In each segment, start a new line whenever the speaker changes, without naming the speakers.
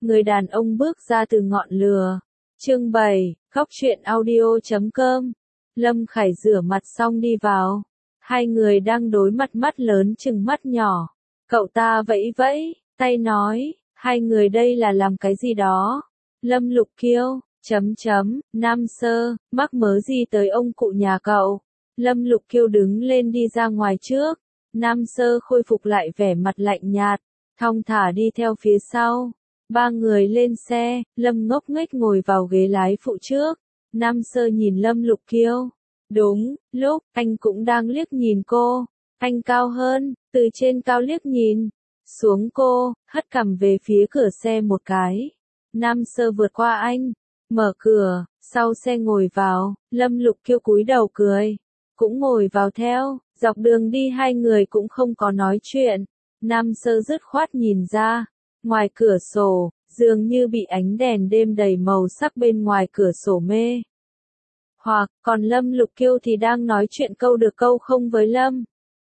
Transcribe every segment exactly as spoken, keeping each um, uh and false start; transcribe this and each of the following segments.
Người đàn ông bước ra từ ngọn lửa. Chương bảy, Góc truyện audio chấm com. Lâm Khải rửa mặt xong đi vào. Hai người đang đối mặt mắt lớn chừng mắt nhỏ. Cậu ta vẫy vẫy, tay nói, hai người đây là làm cái gì đó? Lâm Lục Kiêu, chấm chấm, Nam Sơ, mắc mớ gì tới ông cụ nhà cậu? Lâm Lục Kiêu đứng lên đi ra ngoài trước. Nam Sơ khôi phục lại vẻ mặt lạnh nhạt, thong thả đi theo phía sau. Ba người lên xe, Lâm ngốc nghếch ngồi vào ghế lái phụ trước. Nam Sơ nhìn Lâm Lục Kiêu. Đúng, lúc, anh cũng đang liếc nhìn cô. Anh cao hơn, từ trên cao liếc nhìn xuống cô, hất cằm về phía cửa xe một cái. Nam Sơ vượt qua anh, mở cửa, sau xe ngồi vào, Lâm Lục Kiêu cúi đầu cười, cũng ngồi vào theo. Dọc đường đi hai người cũng không có nói chuyện. Nam Sơ dứt khoát nhìn ra, ngoài cửa sổ, dường như bị ánh đèn đêm đầy màu sắc bên ngoài cửa sổ mê hoặc, còn Lâm Lục Kiêu thì đang nói chuyện câu được câu không với Lâm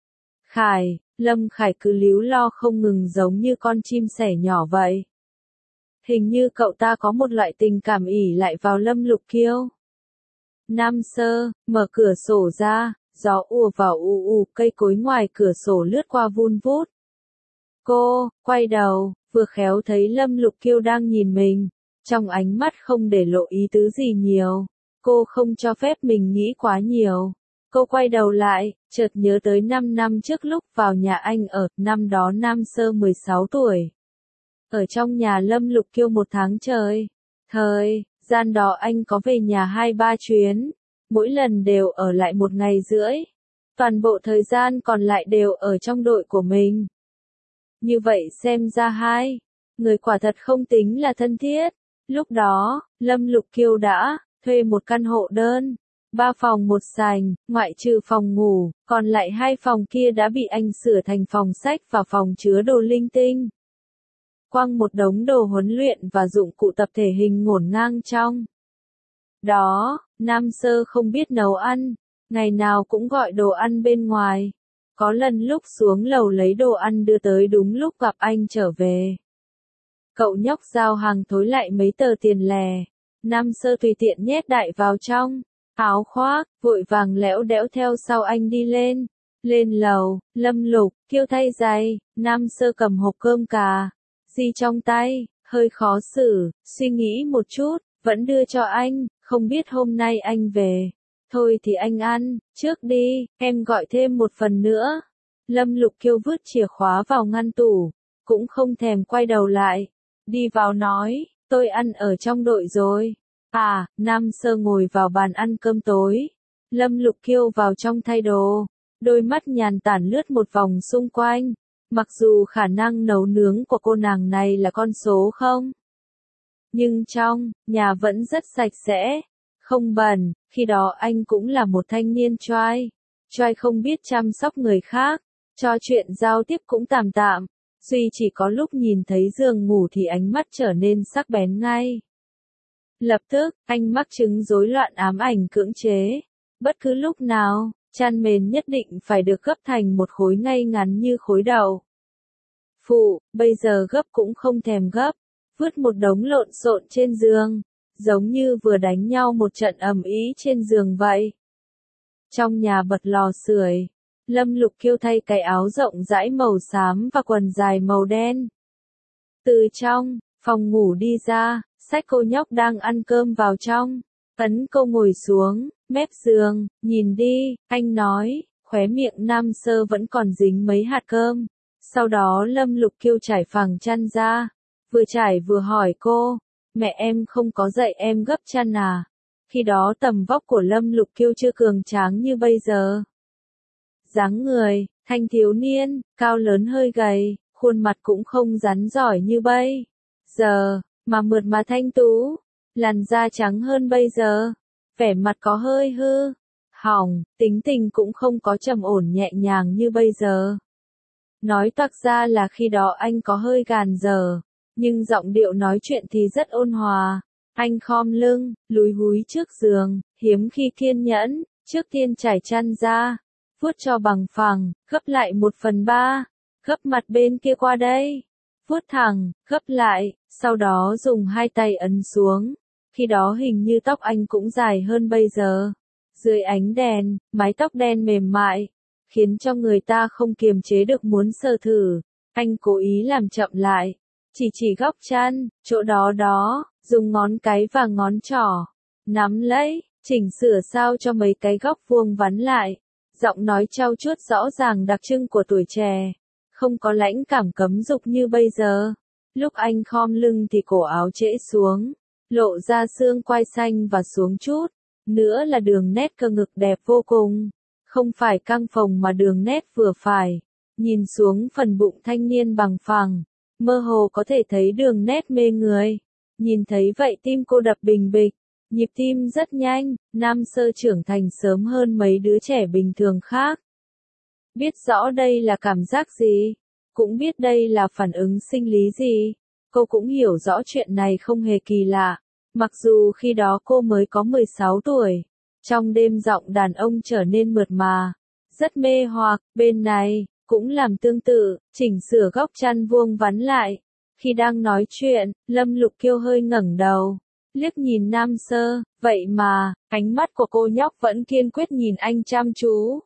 Khải. Lâm Khải cứ líu lo không ngừng giống như con chim sẻ nhỏ vậy. Hình như cậu ta có một loại tình cảm ỷ lại vào Lâm Lục Kiêu. Nam Sơ, mở cửa sổ ra, gió ùa vào ù ù, cây cối ngoài cửa sổ lướt qua vun vút. Cô, quay đầu, vừa khéo thấy Lâm Lục Kiêu đang nhìn mình, trong ánh mắt không để lộ ý tứ gì nhiều. Cô không cho phép mình nghĩ quá nhiều. Cô quay đầu lại, chợt nhớ tới năm năm trước lúc vào nhà anh ở, năm đó Nam Sơ mười sáu tuổi. Ở trong nhà Lâm Lục Kiêu một tháng trời. Thời gian đó anh có về nhà hai ba chuyến, mỗi lần đều ở lại một ngày rưỡi. Toàn bộ thời gian còn lại đều ở trong đội của mình. Như vậy xem ra hai người quả thật không tính là thân thiết. Lúc đó, Lâm Lục Kiêu đã thuê một căn hộ đơn, ba phòng một sành, ngoại trừ phòng ngủ, còn lại hai phòng kia đã bị anh sửa thành phòng sách và phòng chứa đồ linh tinh. Quăng một đống đồ huấn luyện và dụng cụ tập thể hình ngổn ngang trong đó. Nam Sơ không biết nấu ăn, ngày nào cũng gọi đồ ăn bên ngoài. Có lần lúc xuống lầu lấy đồ ăn đưa tới đúng lúc gặp anh trở về. Cậu nhóc giao hàng thối lại mấy tờ tiền lẻ. Nam Sơ tùy tiện nhét đại vào trong áo khoác, vội vàng lẽo đẽo theo sau anh đi lên. Lên lầu, Lâm Lục Kiêu thay giày, Nam Sơ cầm hộp cơm cà ri trong tay, hơi khó xử, suy nghĩ một chút, vẫn đưa cho anh, không biết hôm nay anh về. Thôi thì anh ăn trước đi, em gọi thêm một phần nữa. Lâm Lục Kiêu vứt chìa khóa vào ngăn tủ, cũng không thèm quay đầu lại. Đi vào nói, tôi ăn ở trong đội rồi. À, Nam Sơ ngồi vào bàn ăn cơm tối. Lâm Lục Kiêu vào trong thay đồ. Đôi mắt nhàn tản lướt một vòng xung quanh. Mặc dù khả năng nấu nướng của cô nàng này là con số không, nhưng trong nhà vẫn rất sạch sẽ, không bẩn. Khi đó anh cũng là một thanh niên trai. Trai không biết chăm sóc người khác, trò chuyện giao tiếp cũng tạm tạm. Duy chỉ có lúc nhìn thấy giường ngủ thì ánh mắt trở nên sắc bén ngay. Lập tức, anh mắc chứng rối loạn ám ảnh cưỡng chế. Bất cứ lúc nào, chăn mền nhất định phải được gấp thành một khối ngay ngắn như khối đậu phụ, bây giờ gấp cũng không thèm gấp. Vứt một đống lộn xộn trên giường, giống như vừa đánh nhau một trận ầm ĩ trên giường vậy. Trong nhà bật lò sưởi, Lâm Lục Kiêu thay cái áo rộng rãi màu xám và quần dài màu đen. Từ trong phòng ngủ đi ra, xách cô nhóc đang ăn cơm vào trong, ấn cô ngồi xuống mép giường, nhìn đi, anh nói. Khóe miệng Nam Sơ vẫn còn dính mấy hạt cơm. Sau đó Lâm Lục Kiêu trải phẳng chăn ra, vừa trải vừa hỏi cô, mẹ em không có dạy em gấp chăn à? Khi đó tầm vóc của Lâm Lục Kiêu chưa cường tráng như bây giờ. Dáng người, thanh thiếu niên, cao lớn hơi gầy, khuôn mặt cũng không rắn giỏi như bây giờ, mà mượt mà thanh tú, làn da trắng hơn bây giờ, vẻ mặt có hơi hư hỏng, tính tình cũng không có trầm ổn nhẹ nhàng như bây giờ. Nói toạc ra là khi đó anh có hơi gàn dở, nhưng giọng điệu nói chuyện thì rất ôn hòa. Anh khom lưng, lúi húi trước giường, hiếm khi kiên nhẫn, trước tiên trải chăn ra, vuốt cho bằng phẳng, gấp lại một phần ba, gấp mặt bên kia qua đây, vuốt thẳng, gấp lại, sau đó dùng hai tay ấn xuống. Khi đó hình như tóc anh cũng dài hơn bây giờ. Dưới ánh đèn, mái tóc đen mềm mại, khiến cho người ta không kiềm chế được muốn sờ thử. Anh cố ý làm chậm lại, chỉ chỉ góc chân, chỗ đó đó, dùng ngón cái và ngón trỏ, nắm lấy, chỉnh sửa sao cho mấy cái góc vuông vắn lại. Giọng nói trau chuốt rõ ràng đặc trưng của tuổi trẻ, không có lãnh cảm cấm dục như bây giờ. Lúc anh khom lưng thì cổ áo trễ xuống, lộ ra xương quai xanh và xuống chút, nữa là đường nét cơ ngực đẹp vô cùng, không phải căng phồng mà đường nét vừa phải. Nhìn xuống phần bụng thanh niên bằng phẳng, mơ hồ có thể thấy đường nét mê người. Nhìn thấy vậy tim cô đập bình bịch, nhịp tim rất nhanh. Nam Sơ trưởng thành sớm hơn mấy đứa trẻ bình thường khác. Biết rõ đây là cảm giác gì, cũng biết đây là phản ứng sinh lý gì. Cô cũng hiểu rõ chuyện này không hề kỳ lạ, mặc dù khi đó cô mới có mười sáu tuổi. Trong đêm giọng đàn ông trở nên mượt mà, rất mê hoặc. Bên này cũng làm tương tự, chỉnh sửa góc chăn vuông vắn lại. Khi đang nói chuyện, Lâm Lục Kiêu hơi ngẩng đầu, liếc nhìn Nam Sơ, vậy mà, ánh mắt của cô nhóc vẫn kiên quyết nhìn anh chăm chú.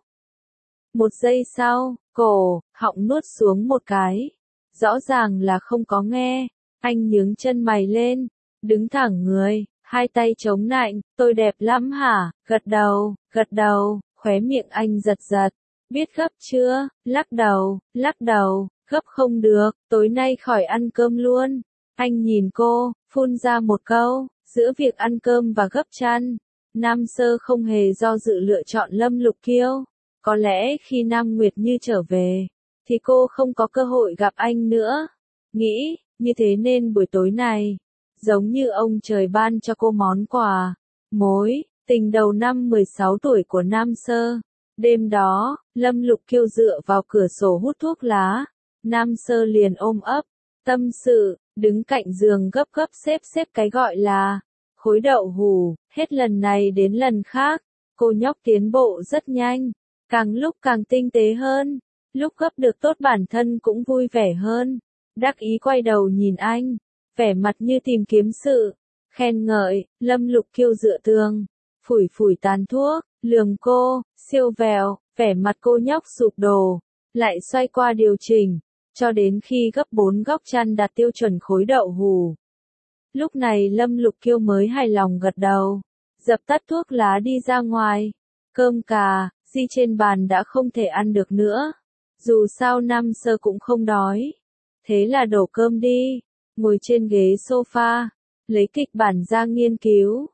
Một giây sau, cổ, họng nuốt xuống một cái. Rõ ràng là không có nghe. Anh nhướng chân mày lên, đứng thẳng người, hai tay chống nạnh, tôi đẹp lắm hả? Gật đầu, gật đầu, khóe miệng anh giật giật. Biết gấp chưa? Lắc đầu, lắc đầu, gấp không được, tối nay khỏi ăn cơm luôn. Anh nhìn cô, phun ra một câu, giữa việc ăn cơm và gấp chăn, Nam Sơ không hề do dự lựa chọn Lâm Lục Kiêu. Có lẽ khi Nam Nguyệt Như trở về, thì cô không có cơ hội gặp anh nữa. Nghĩ, như thế nên buổi tối này, giống như ông trời ban cho cô món quà, mối tình đầu năm mười sáu tuổi của Nam Sơ. Đêm đó, Lâm Lục Kiêu dựa vào cửa sổ hút thuốc lá, Nam Sơ liền ôm ấp, tâm sự, đứng cạnh giường gấp gấp xếp xếp cái gọi là khối đậu hủ. Hết lần này đến lần khác, cô nhóc tiến bộ rất nhanh, càng lúc càng tinh tế hơn, lúc gấp được tốt bản thân cũng vui vẻ hơn. Đắc ý quay đầu nhìn anh, vẻ mặt như tìm kiếm sự khen ngợi. Lâm Lục Kiêu dựa tường, phủi phủi tàn thuốc, lườm cô, siêu vẹo, vẻ mặt cô nhóc sụp đổ, lại xoay qua điều chỉnh, cho đến khi gấp bốn góc chăn đạt tiêu chuẩn khối đậu hủ. Lúc này Lâm Lục Kiêu mới hài lòng gật đầu, dập tắt thuốc lá đi ra ngoài. Cơm cà, di trên bàn đã không thể ăn được nữa. Dù sao Nam Sơ cũng không đói. Thế là đổ cơm đi, ngồi trên ghế sofa, lấy kịch bản ra nghiên cứu.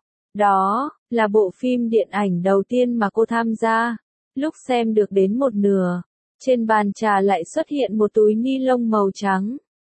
Đó là bộ phim điện ảnh đầu tiên mà cô tham gia. Lúc xem được đến một nửa, trên bàn trà lại xuất hiện một túi ni lông màu trắng.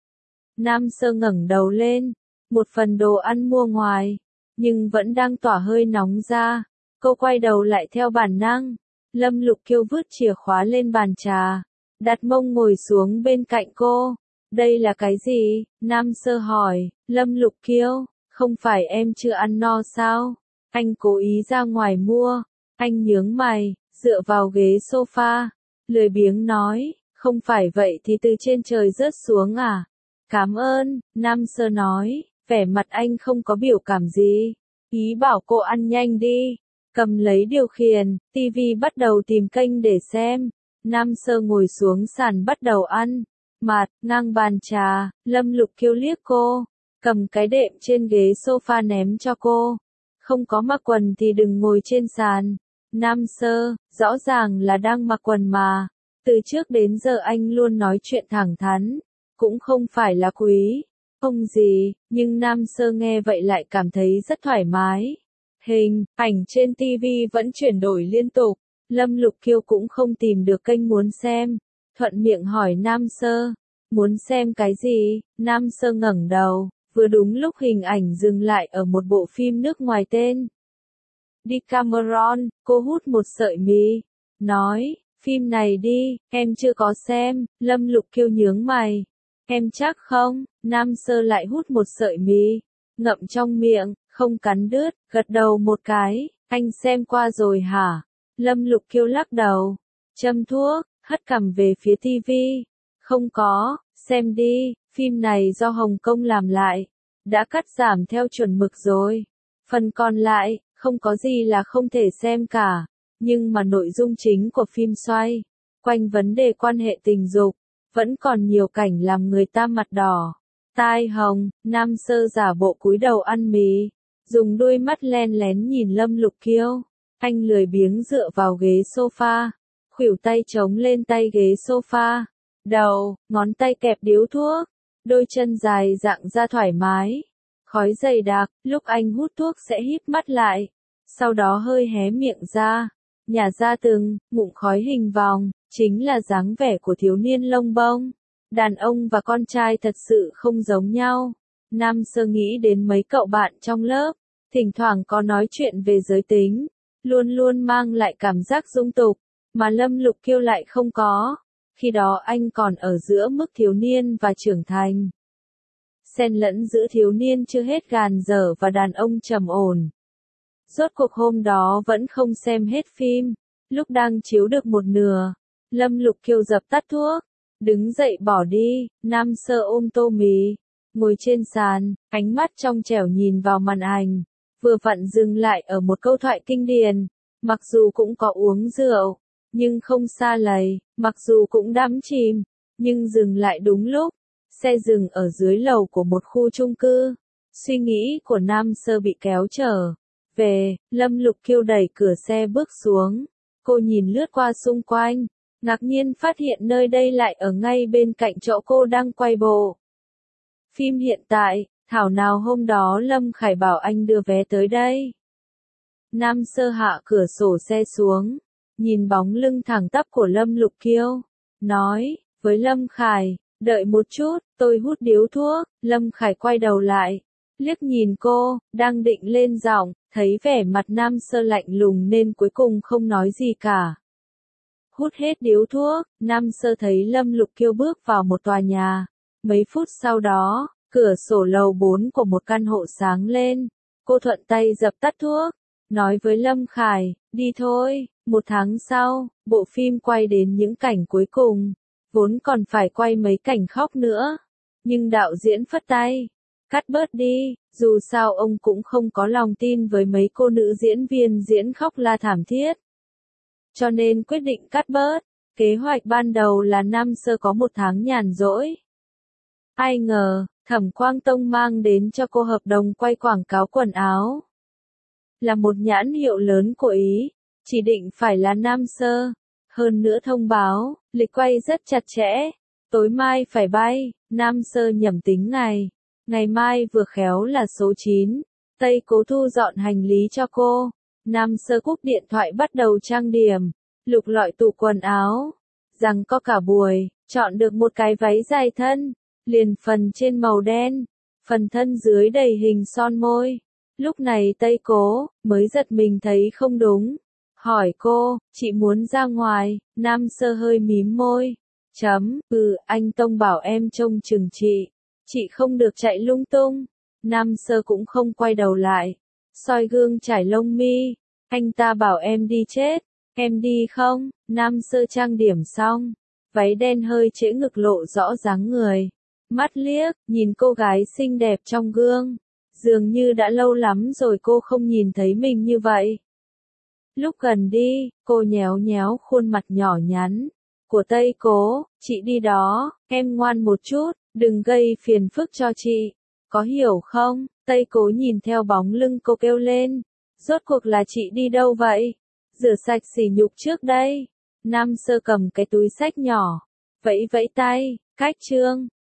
Nam Sơ ngẩng đầu lên, một phần đồ ăn mua ngoài, nhưng vẫn đang tỏa hơi nóng ra. Cô quay đầu lại theo bản năng. Lâm Lục Kiêu vứt chìa khóa lên bàn trà, đặt mông ngồi xuống bên cạnh cô. Đây là cái gì? Nam Sơ hỏi. Lâm Lục Kiêu, không phải em chưa ăn no sao? Anh cố ý ra ngoài mua. Anh nhướng mày, dựa vào ghế sofa, lười biếng nói, không phải vậy thì từ trên trời rớt xuống à? Cảm ơn, Nam Sơ nói, vẻ mặt anh không có biểu cảm gì. Ý bảo cô ăn nhanh đi. Cầm lấy điều khiển, tivi bắt đầu tìm kênh để xem. Nam Sơ ngồi xuống sàn bắt đầu ăn. Mặt, ngang bàn trà, Lâm Lục Kiêu liếc cô, cầm cái đệm trên ghế sofa ném cho cô. Không có mặc quần thì đừng ngồi trên sàn. Nam Sơ, rõ ràng là đang mặc quần mà. Từ trước đến giờ anh luôn nói chuyện thẳng thắn, cũng không phải là quý, không gì, nhưng Nam Sơ nghe vậy lại cảm thấy rất thoải mái. Hình, ảnh trên tivi vẫn chuyển đổi liên tục, Lâm Lục Kiêu cũng không tìm được kênh muốn xem. Thuận miệng hỏi Nam Sơ, muốn xem cái gì? Nam Sơ ngẩng đầu, vừa đúng lúc hình ảnh dừng lại ở một bộ phim nước ngoài tên Decameron. Cô hút một sợi mì, nói, phim này đi, em chưa có xem. Lâm Lục Kiêu nhướng mày, em chắc không? Nam Sơ lại hút một sợi mì, ngậm trong miệng, không cắn đứt, gật đầu một cái, anh xem qua rồi hả? Lâm Lục Kiêu lắc đầu, châm thuốc, hất cằm về phía tivi. Không có, xem đi, Phim này do Hồng Kông làm lại, đã cắt giảm theo chuẩn mực rồi. Phần còn lại, không có gì là không thể xem cả, nhưng mà nội dung chính của phim xoay quanh vấn đề quan hệ tình dục, vẫn còn nhiều cảnh làm người ta mặt đỏ, tai hồng. Nam Sơ giả bộ cúi đầu ăn mì, dùng đôi mắt len lén nhìn Lâm Lục Kiêu. Anh lười biếng dựa vào ghế sofa, khuỷu tay chống lên tay ghế sofa, đầu, ngón tay kẹp điếu thuốc, đôi chân dài dạng ra thoải mái. Khói dày đặc, lúc anh hút thuốc sẽ híp mắt lại, sau đó hơi hé miệng ra, nhả ra từng ngụm khói hình vòng, chính là dáng vẻ của thiếu niên lông bông. Đàn ông và con trai thật sự không giống nhau. Nam Sơ nghĩ đến mấy cậu bạn trong lớp, thỉnh thoảng có nói chuyện về giới tính, luôn luôn mang lại cảm giác dung tục, mà Lâm Lục Kiêu lại không có. Khi đó anh còn ở giữa mức thiếu niên và trưởng thành, xen lẫn giữa thiếu niên chưa hết gàn dở và đàn ông trầm ổn. Rốt cuộc hôm đó vẫn không xem hết phim, lúc đang chiếu được một nửa, Lâm Lục Kiêu dập tắt thuốc, đứng dậy bỏ đi. Nam Sơ ôm tô mì, ngồi trên sàn, ánh mắt trong trẻo nhìn vào màn ảnh, vừa vặn dừng lại ở một câu thoại kinh điển. Mặc dù cũng có uống rượu, nhưng không sa lầy, mặc dù cũng đắm chìm, nhưng dừng lại đúng lúc. Xe dừng ở dưới lầu của một khu chung cư. Suy nghĩ của Nam Sơ bị kéo trở về, Lâm Lục Kiêu đẩy cửa xe bước xuống. Cô nhìn lướt qua xung quanh, ngạc nhiên phát hiện nơi đây lại ở ngay bên cạnh chỗ cô đang quay bộ phim hiện tại. Thảo nào hôm đó Lâm Khải bảo anh đưa vé tới đây. Nam Sơ hạ cửa sổ xe xuống, nhìn bóng lưng thẳng tắp của Lâm Lục Kiêu, nói với Lâm Khải, đợi một chút, tôi hút điếu thuốc. Lâm Khải quay đầu lại, liếc nhìn cô, đang định lên giọng, thấy vẻ mặt Nam Sơ lạnh lùng nên cuối cùng không nói gì cả. Hút hết điếu thuốc, Nam Sơ thấy Lâm Lục Kiêu bước vào một tòa nhà. Mấy phút sau đó, cửa sổ lầu bốn của một căn hộ sáng lên. Cô thuận tay dập tắt thuốc, nói với Lâm Khải, đi thôi. Một tháng sau, bộ phim quay đến những cảnh cuối cùng, vốn còn phải quay mấy cảnh khóc nữa, nhưng đạo diễn phất tay, cắt bớt đi, dù sao ông cũng không có lòng tin với mấy cô nữ diễn viên diễn khóc la thảm thiết. Cho nên quyết định cắt bớt. Kế hoạch ban đầu là Nam Sơ có một tháng nhàn rỗi. Ai ngờ, Thẩm Quang Tông mang đến cho cô hợp đồng quay quảng cáo quần áo. Là một nhãn hiệu lớn của Ý, chỉ định phải là Nam Sơ. Hơn nữa thông báo, lịch quay rất chặt chẽ. Tối mai phải bay. Nam Sơ nhẩm tính ngày. Ngày mai vừa khéo là số chín. Tây Cố thu dọn hành lý cho cô. Nam Sơ cúp điện thoại bắt đầu trang điểm, lục lọi tủ quần áo. Rằng có cả buổi, chọn được một cái váy dài thân, liền phần trên màu đen, phần thân dưới đầy hình son môi. Lúc này Tây Cố mới giật mình thấy không đúng, hỏi cô, chị muốn ra ngoài. Nam Sơ hơi mím môi, chấm, ừ, anh Tông bảo em trông chừng chị, chị không được chạy lung tung. Nam Sơ cũng không quay đầu lại, soi gương trải lông mi, anh ta bảo em đi chết, em đi không? Nam Sơ trang điểm xong, váy đen hơi trễ ngực lộ rõ dáng người, mắt liếc, nhìn cô gái xinh đẹp trong gương, dường như đã lâu lắm rồi cô không nhìn thấy mình như vậy. Lúc gần đi, cô nhéo nhéo khuôn mặt nhỏ nhắn của Tây Cố, chị đi đó, em ngoan một chút, đừng gây phiền phức cho chị, có hiểu không? Tây Cố nhìn theo bóng lưng cô kêu lên, rốt cuộc là chị đi đâu vậy? Rửa sạch sỉ nhục trước đây. Nam Sơ cầm cái túi xách nhỏ, vẫy vẫy tay, cách trương,